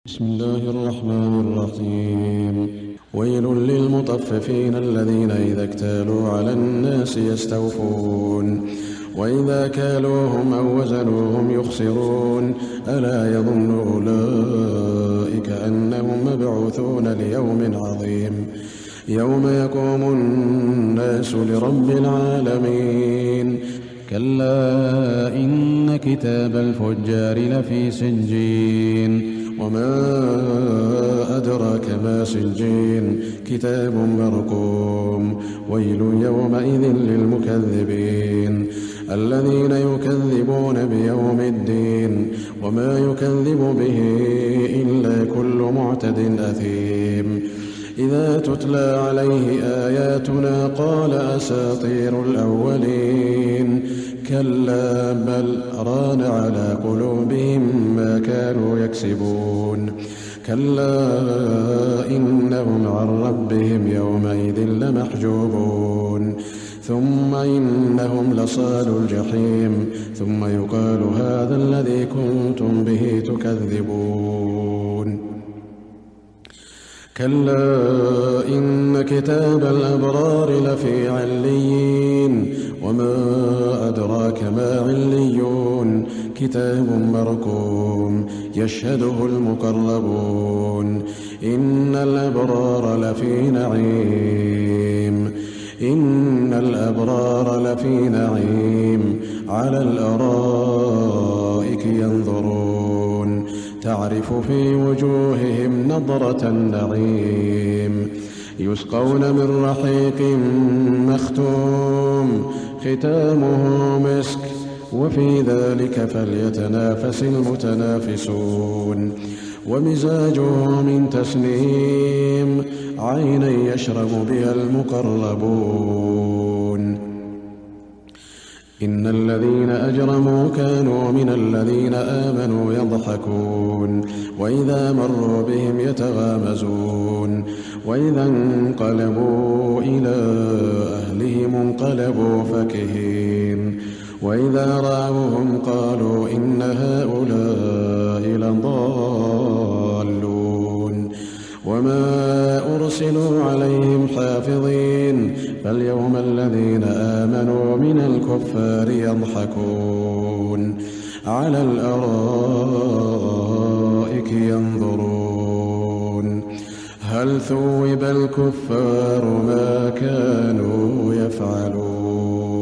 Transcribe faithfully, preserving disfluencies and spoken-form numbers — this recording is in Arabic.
بسم الله الرحمن الرحيم. ويل للمطففين الذين إذا اكتالوا على الناس يستوفون وإذا كالوهم أو وزنوهم يخسرون ألا يظن أولئك أنهم مبعوثون ليوم عظيم يوم يقوم الناس لرب العالمين. كلا إن كتاب الفجار لفي سجين وما أدراك ما سجين كتاب مرقوم. ويل يومئذ للمكذبين الذين يكذبون بيوم الدين وما يكذب به إلا كل معتد أثيم. إذا تتلى عليه آياتنا قال أساطير الأولين كلا بل ران على قلوبهم ما كانوا يكسبون. كلا إنهم عن ربهم يومئذ لمحجوبون ثم إنهم لصال الجحيم ثم يقال هذا الذي كنتم به تكذبون. كلا إن كتاب الأبرار لفي عليين وما أدراك ما عليون كتاب مرقوم يشهده المقربون. إن الأبرار لفي نعيم إن الأبرار لفي نعيم على الأرائك ينظرون تعرف في وجوههم نضرة النعيم يسقون من رحيق مختوم ختامه مسك وفي ذلك فليتنافس المتنافسون. ومزاجه من تسنيم عينا يشرب بها المقربون. إن الذين أجرموا كانوا من الذين آمنوا يضحكون وإذا مروا بهم يتغامزون وإذا انقلبوا إلى أهلهم انقلبوا فكهين وإذا رأوهم قالوا إن هؤلاء لضالون. وما أرسلوا عليهم حافظين فاليوم الذين آمنوا من الكفار يضحكون على الأرائك ينظرون هل ثوب الكفار ما كانوا يفعلون.